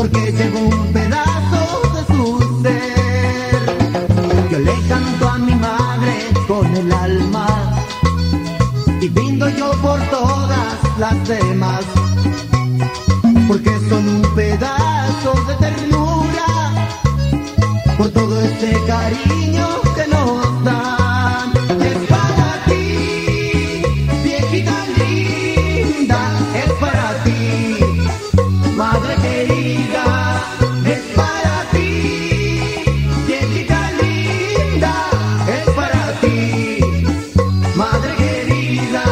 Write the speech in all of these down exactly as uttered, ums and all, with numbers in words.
porque llevo un pedazo de su ser. Yo le canto a mi madre con el alma y brindo yo por todas las demás, porque son un pedazo de ternura por todo este cariño que nos dan. Es para ti, viejita linda, es para ti, madre querida, es para ti, viejita linda, es para ti, madre querida.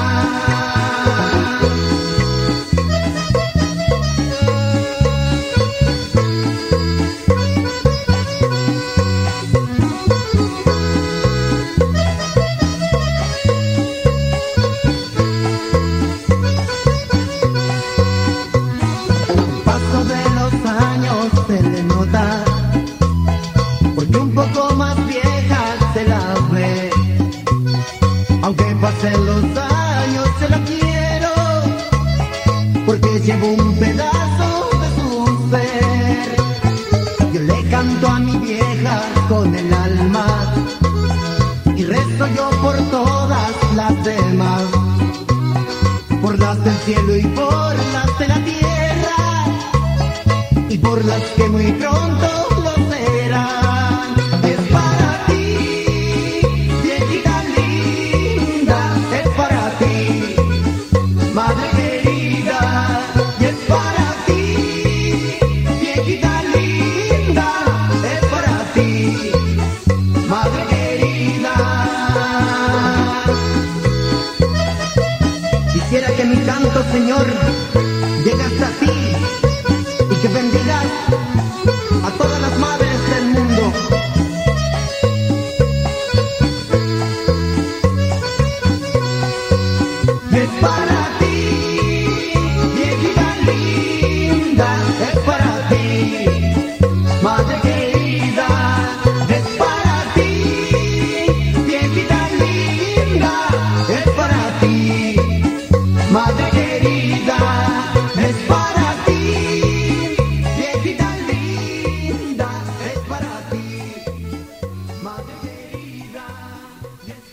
Se le nota, porque un poco más vieja se la ve. Aunque pasen los años se la quiero, porque llevo un pedazo de su ser. Yo le canto a mi vieja con el alma y rezo yo por todas las demás, por las del cielo y por las de la tierra, y por las que muy pronto